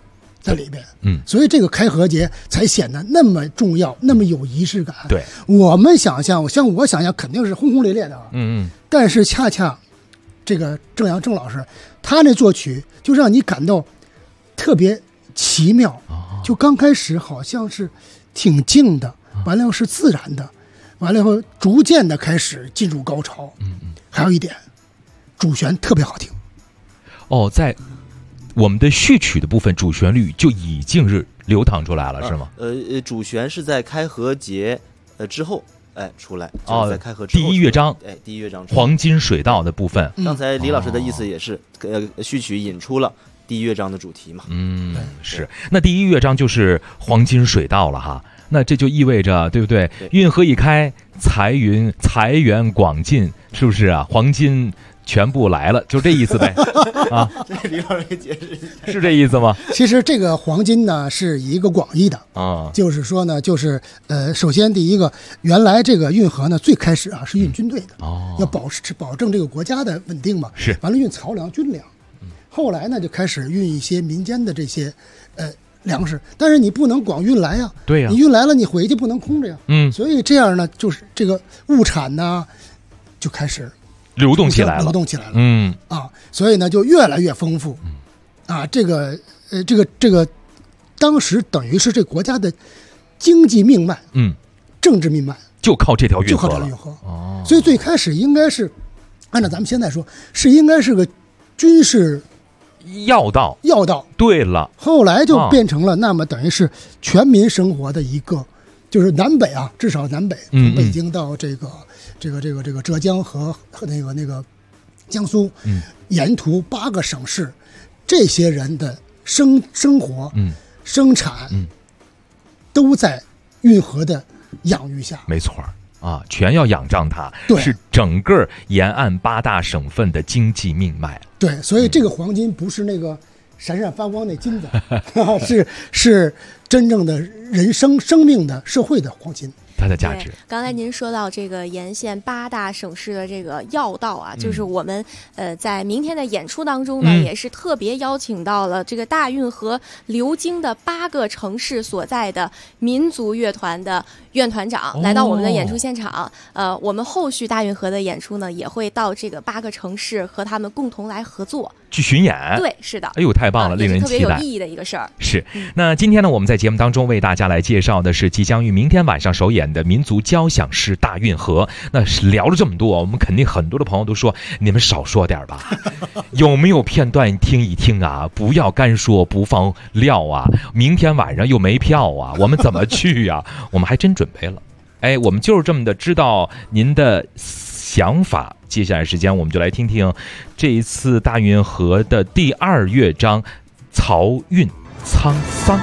在里边。所以这个开河节才显得那么重要，那么有仪式感。 对， 我们想象，我想象肯定是轰轰烈烈的啊。但是恰恰这个郑阳郑老师，他那作曲就让你感到特别奇妙。就刚开始好像是挺静的，完了又是自然的，完了以后逐渐的开始进入高潮。还有一点，主旋特别好听。 在我们的序曲的部分，主旋律就已经是流淌出来了，是吗？ 主旋是在开河节之后出来。在开河之后第一乐章， 第一乐章黄金水道的部分。 刚才李老师的意思也是，序曲引出了第一乐章的主题嘛。 是。那第一乐章就是黄金水道了哈。那这就意味着，对不对？运河一开，财源广进，是不是啊？黄金全部来了，就这意思呗。 这李老师解释一下， 是这意思吗？ 其实这个黄金呢是一个广义的就是说呢，就是首先第一个，原来这个运河呢最开始是运军队的，要保证这个国家的稳定嘛。 是。 完了运漕粮军粮，后来呢就开始运一些民间的这些粮食，但是你不能光运来呀。 对呀。 你运来了，你回去不能空着呀。所以这样呢，就是这个物产呢就开始流动起来了。 所以呢就越来越丰富。这个当时等于是这国家的经济命脉，政治命脉就靠这条运河了。 所以最开始应该是按照咱们现在说，应该是个军事要道。对了， 后来就变成了那么等于是全民生活的一个，就是南北至少南北，从北京到这个浙江和那个江苏，沿途8个省市，这些人的生活、生产，都在运河的养育下。 没错全要仰仗它，是整个沿岸8大省份的经济命脉。 对，所以这个黄金不是那个闪闪发光那金子，是真正的人生命的社会的黄金。 它的价值。 刚才您说到这个沿线8大省市的这个要道就是我们在明天的演出当中呢，也是特别邀请到了这个大运河流经的8个城市所在的民族乐团的院团长来到我们的演出现场。我们后续大运河的演出呢，也会到这个8个城市和他们共同来合作去巡演。 对，是的。 哎呦，太棒了，令人期待， 特别有意义的一个事儿。 是。那今天呢，我们在节目当中为大家来介绍的是即将于明天晚上首演的民族交响诗《大运河》。那聊了这么多，我们肯定很多的朋友都说，你们少说点吧，有没有片段听一听啊？不要干说不放料啊！明天晚上又没票啊，我们怎么去呀？我们还真准备了。我们就是这么的知道您的想法。接下来时间我们就来听听这一次大运河的第2乐章漕运沧桑。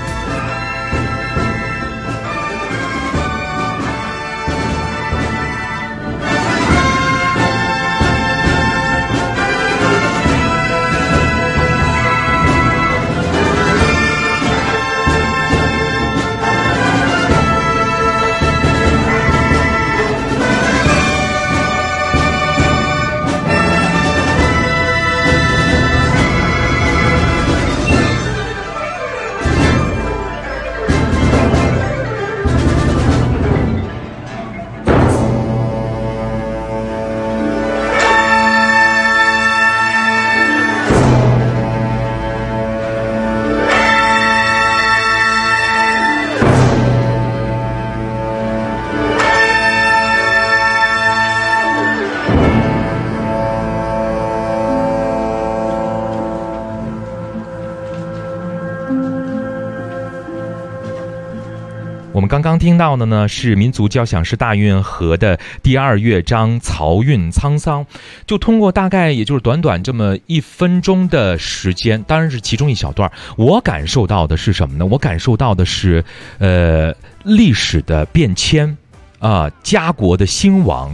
我们刚刚听到的呢是民族交响诗《大运河》的第2乐章漕运沧桑，就通过大概也就是短短这么1分钟的时间，当然是其中一小段，我感受到的是什么呢？我感受到的是历史的变迁家国的兴亡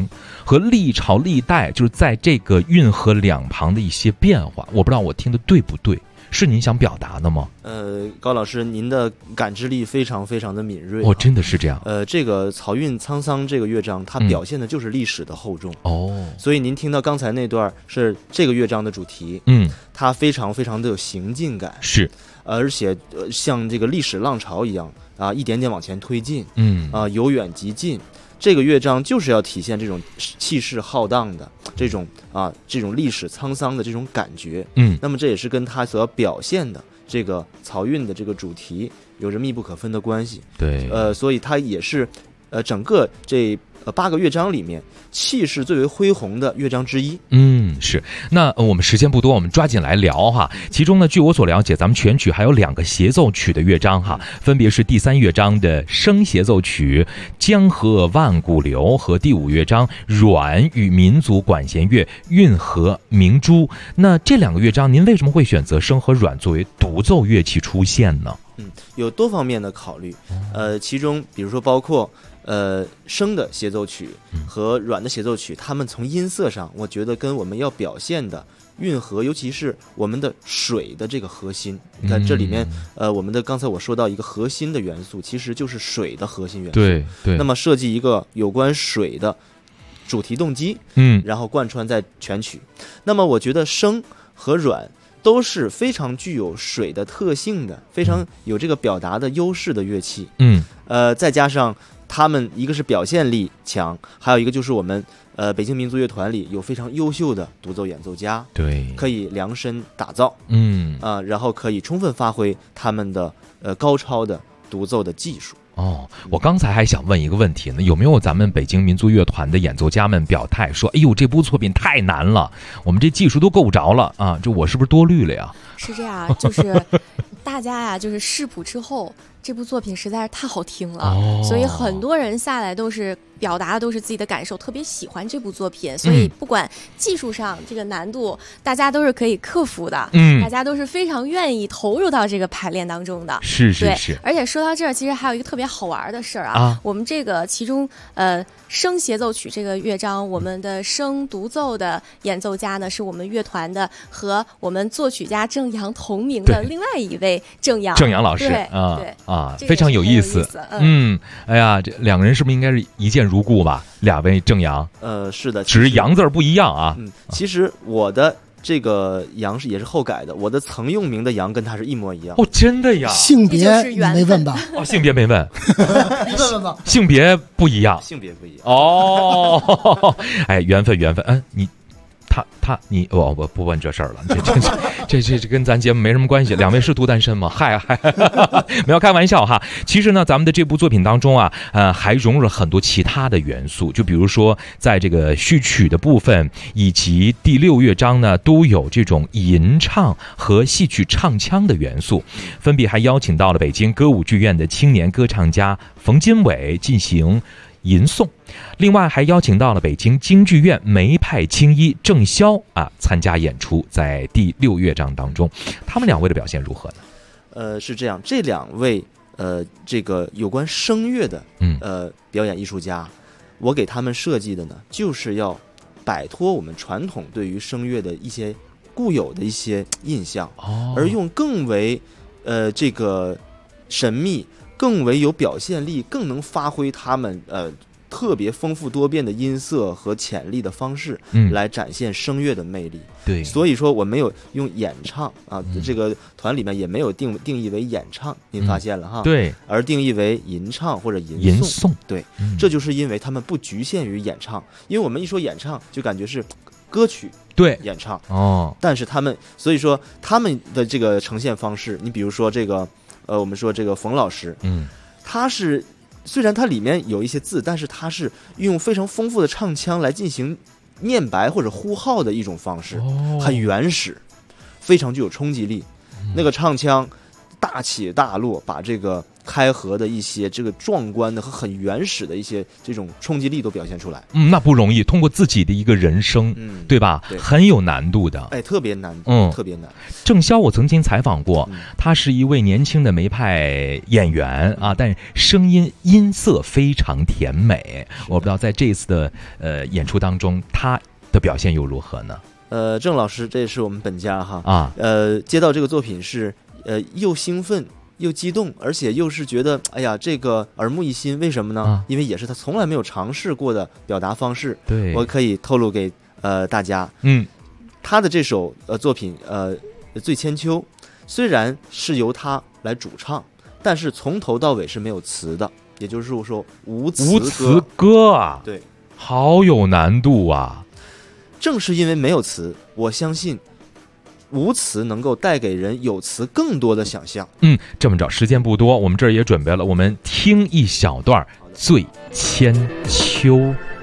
和历朝历代就是在这个运河两旁的一些变化，我不知道我听的对不对，是您想表达的吗？ 高老师，您的感知力非常非常的敏锐。 真的是这样。 这个漕运沧桑这个乐章，它表现的就是历史的厚重。所以您听到刚才那段是这个乐章的主题。它非常非常的有行进感。 是。 而且像这个历史浪潮一样啊，一点点往前推进。由远及近。这个乐章就是要体现这种气势浩荡的这种历史沧桑的这种感觉。那么这也是跟它所要表现的这个漕运的这个主题有着密不可分的关系。 对， 所以它也是整个这8个乐章里面气势最为恢宏的乐章之一。 是。那我们时间不多，我们抓紧来聊哈。其中呢，据我所了解，咱们全曲还有2个协奏曲的乐章哈，分别是第3乐章的笙协奏曲《江河万古流》和第5乐章阮与民族管弦乐《运河明珠》。那这2个乐章，您为什么会选择笙和阮作为独奏乐器出现呢？ 有多方面的考虑。其中比如说包括笙的协奏曲和阮的协奏曲，他们从音色上，我觉得跟我们要表现的运河，尤其是我们的水的这个核心，你看这里面我们的刚才我说到一个核心的元素，其实就是水的核心元素。 对。 那么设计一个有关水的主题动机，然后贯穿在全曲。那么我觉得笙和阮都是非常具有水的特性的，非常有这个表达的优势的乐器。再加上他们一个是表现力强，还有一个就是我们北京民族乐团里有非常优秀的独奏演奏家， 对， 可以量身打造，然后可以充分发挥他们的高超的独奏的技术。 我刚才还想问一个问题呢，有没有咱们北京民族乐团的演奏家们表态说，哎呦，这部作品太难了，我们这技术都够不着了啊，这我是不是多虑了呀？ 是这样，就是大家呀，就是视谱之后，这部作品实在是太好听了，所以很多人下来都是表达的都是自己的感受，特别喜欢这部作品，所以不管技术上这个难度，大家都是可以克服的，大家都是非常愿意投入到这个排练当中的。 是。 而且说到这儿，其实还有一个特别好玩的事儿啊，我们这个其中笙协奏曲这个乐章，我们的笙独奏的演奏家呢，是我们乐团的和我们作曲家郑阳同名的另外一位郑阳老师。对，非常有意思。哎呀，这2个人是不是应该是一见如故吧？2位郑阳。 是的， 只是阳字不一样啊。 其实我的这个阳也是后改的，我的曾用名的阳跟他是一模一样。 真的呀？ 性别没问吧？ 性别没问。 你问吧。 性别不一样。 性别不一样。 哎，缘分。你我不问这事儿了，这跟咱节目没什么关系。2位是独单身吗？嗨，没有开玩笑哈。其实呢，咱们的这部作品当中啊，还融入了很多其他的元素，就比如说在这个序曲的部分以及第6乐章呢，都有这种吟唱和戏曲唱腔的元素，分别还邀请到了北京歌舞剧院的青年歌唱家冯金伟进行吟诵，另外还邀请到了北京京剧院梅派青衣郑潇参加演出，在第6乐章当中，他们2位的表现如何呢？是这样，这2位这个有关声乐的表演艺术家，我给他们设计的呢，就是要摆脱我们传统对于声乐的一些固有的一些印象，而用更为这个神秘，更为有表现力，更能发挥他们特别丰富多变的音色和潜力的方式，来展现声乐的魅力。 对， 所以说我没有用演唱这个团里面也没有定义为演唱，您发现了哈？ 对， 而定义为吟唱或者吟诵。 对，这就是因为他们不局限于演唱，因为我们一说演唱就感觉是歌曲演唱但是所以说他们的这个呈现方式，你比如说这个我们说这个冯老师，他是虽然它里面有一些字，但是他是用非常丰富的唱腔来进行念白或者呼号的一种方式，很原始，非常具有冲击力。那个唱腔大起大落，把这个开合的一些这个壮观的和很原始的一些这种冲击力都表现出来。 那不容易，通过自己的一个人生，对吧？对，很有难度的。 特别难，特别难。 郑潇我曾经采访过，他是一位年轻的梅派演员啊，但声音色非常甜美。我不知道在这次的演出当中，他的表现又如何呢？ 郑老师，这也是我们本家哈接到这个作品是又兴奋又激动，而且又是觉得哎呀这个耳目一新。为什么呢？因为也是他从来没有尝试过的表达方式。对，我可以透露给大家，他的这首作品醉千秋，虽然是由他来主唱，但是从头到尾是没有词的，也就是说无词歌啊。 对， 好有难度啊。 正是因为没有词，我相信无词能够带给人有词更多的想象。 这么着，时间不多，我们这儿也准备了，我们听一小段《醉千秋》。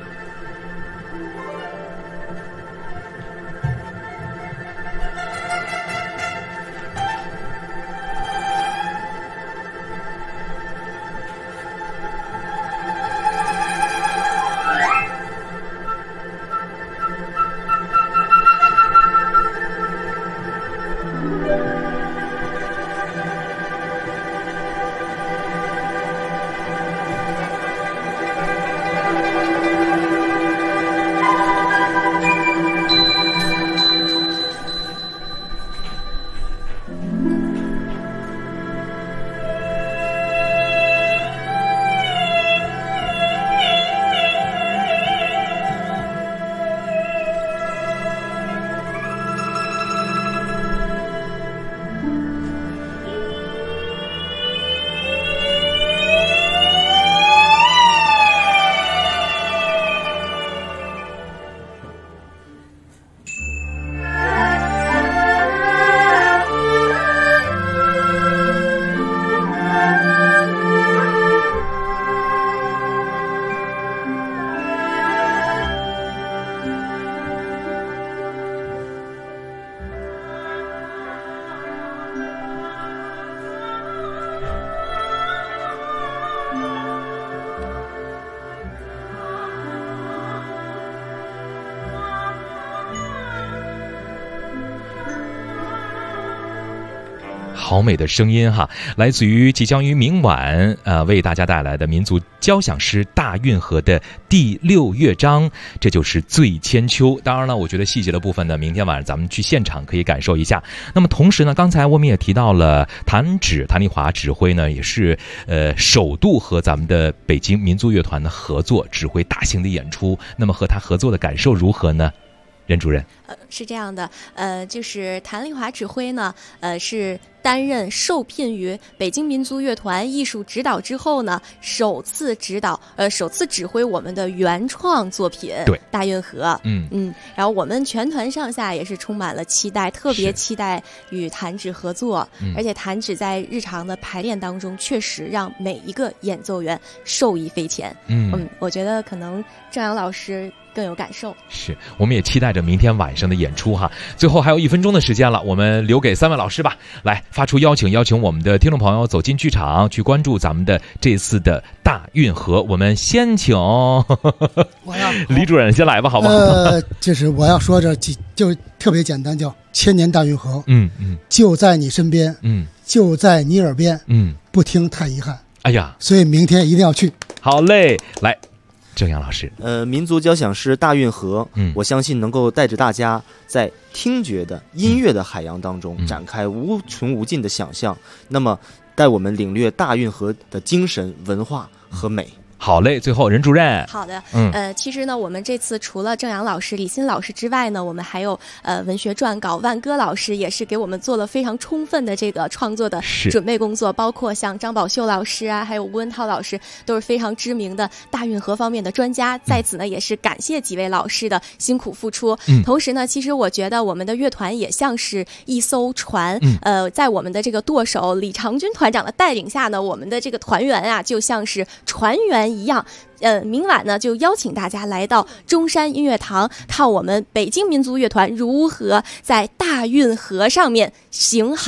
好美的声音哈，来自于即将于明晚为大家带来的民族交响诗《大运河》的第6乐章，这就是《醉千秋》。当然了，我觉得细节的部分呢，明天晚上咱们去现场可以感受一下。那么同时呢，刚才我们也提到了谭丽华指挥呢，也是首度和咱们的北京民族乐团的合作指挥大型的演出。那么和他合作的感受如何呢？任主任， 是这样的，就是谭丽华指挥呢，是担任受聘于北京民族乐团艺术指导之后呢，首次指挥我们的原创作品《大运河》。然后我们全团上下也是充满了期待，特别期待与谭指合作。而且谭指在日常的排练当中，确实让每一个演奏员受益匪浅。我觉得可能郑阳老师更有感受。 是，我们也期待着明天晚上的演出哈。最后还有1分钟的时间了，我们留给3位老师吧，来发出邀请我们的听众朋友走进剧场，去关注咱们的这次的大运河。我们先请李主任先来吧，好不好？ 就是我要说就特别简单，叫千年大运河。就在你身边，就在你耳边，不听太遗憾。 哎呀， 所以明天一定要去。 好嘞，来。郑阳老师， 民族交响诗《大运河》，我相信能够带着大家在听觉的音乐的海洋当中展开无穷无尽的想象，那么带我们领略大运河的精神、文化和美。 好嘞，最后任主任。 好的，其实呢，我们这次除了郑阳老师、李欣老师之外呢，我们还有文学撰稿万歌老师，也是给我们做了非常充分的这个创作的准备工作，包括像张宝秀老师啊，还有吴文涛老师，都是非常知名的大运河方面的专家。在此呢，也是感谢几位老师的辛苦付出。同时呢，其实我觉得我们的乐团也像是一艘船，在我们的这个舵手李长军团长的带领下呢，我们的这个团员啊，就像是船员一样。明晚呢，就邀请大家来到中山音乐堂，看我们北京民族乐团如何在大运河上面行航。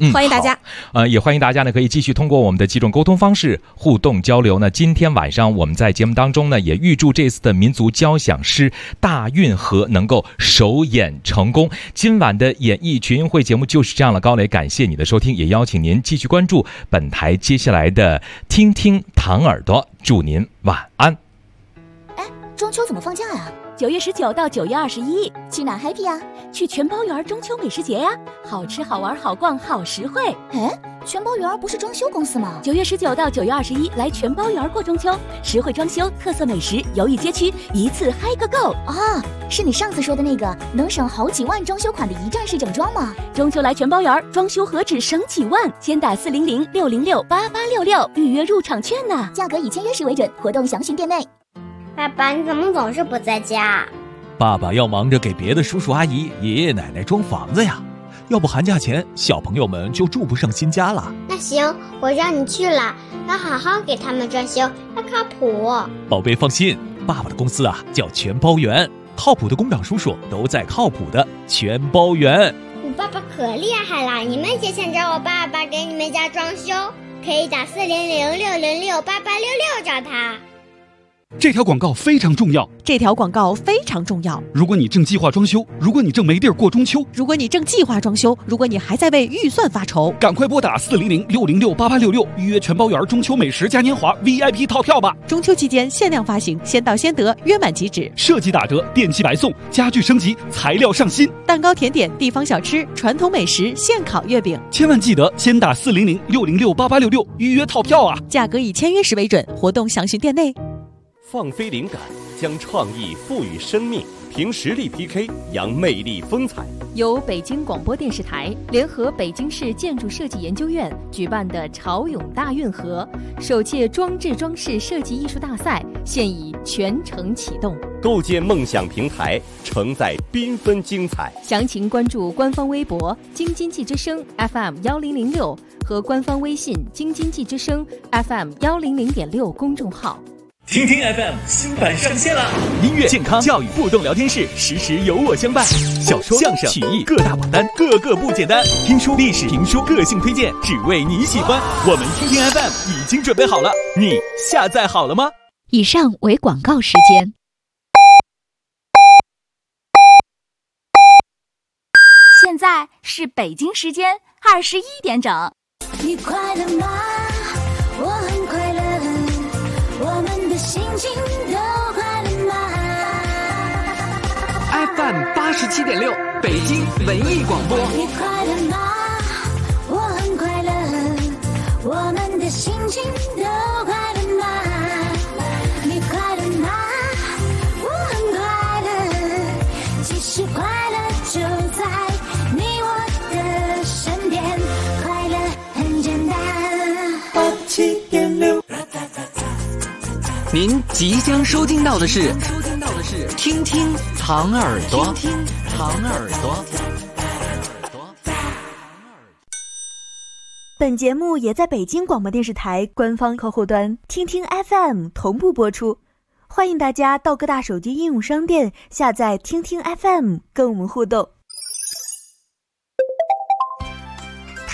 欢迎大家。 也欢迎大家呢可以继续通过我们的几种沟通方式互动交流呢。今天晚上我们在节目当中呢，也预祝这次的民族交响诗大运河能够首演成功。今晚的演艺群英会节目就是这样了，高磊感谢你的收听，也邀请您继续关注本台接下来的听听糖耳朵，祝您晚安。 哎，中秋怎么放假呀 ？9月19到9月21， 去哪 happy 啊？ 去全包园中秋美食节呀，好吃好玩好逛好实惠。 哎，全包园不是装修公司吗 ？9月19到9月21来全包园过中秋，实惠装修，特色美食，游艺街区，一次嗨个够啊！是你上次说的那个能省好几万装修款的一站式整装吗？ 中秋来全包园，装修何止省几万？先打400-606-8866预约入场券呢， 价格以签约时为准，活动详询店内。 爸爸，你怎么总是不在家？ 爸爸要忙着给别的叔叔阿姨、爷爷奶奶装房子呀，要不寒假前小朋友们就住不上新家了。 那行，我让你去了，要好好给他们装修，要靠谱。 宝贝放心，爸爸的公司啊叫全包园，靠谱的工长叔叔都在靠谱的全包园。 我爸爸可厉害了，你们也想找我爸爸给你们家装修，可以打400-606-8866找他。 这条广告非常重要。 这条广告非常重要。 如果你正计划装修，如果你正没地儿过中秋， 如果你正计划装修，如果你还在为预算发愁， 赶快拨打400-606-8866预约全包园中秋美食嘉年华 VIP 套票吧。 中秋期间限量发行，先到先得，约满即止， 设计打折，电器白送，家具升级，材料上新， 蛋糕甜点，地方小吃，传统美食，现烤月饼。 千万记得先打400-606-8866预约套票啊！ 价格以签约时为准，活动详询店内。 放飞灵感，将创意赋予生命，凭实力 PK， 扬魅力风采。 由北京广播电视台联合北京市建筑设计研究院举办的潮涌大运河首届装置装饰设计艺术大赛现已全程启动， 构建梦想平台，承载缤纷精彩。 详情关注官方微博京津冀之声 FM1006 和官方微信京津冀之声 FM100.6 公众号。 听听 FM 新版上线了，音乐、健康、教育、互动聊天室，时时有我相伴。小说、相声、曲艺各大榜单，个个不简单。听书、历史、评书，个性推荐，只为你喜欢。我们听听 FM 已经准备好了，你下载好了吗？ 以上为广告时间。 现在是北京时间21点整。 你快乐吗？我很快乐。我们的心情都快乐吗 ？FM 87.6，北京文艺广播。 你快乐吗？我很快乐。我们的心情都快乐吗？你快乐吗？我很快乐。其实快乐就在你我的身边，快乐很简单。87.6。 您即将收听到的是听听糖耳朵，听听糖耳朵。 本节目也在北京广播电视台官方客户端听听 FM 同步播出，欢迎大家到各大手机应用商店下载听听 FM 跟我们互动。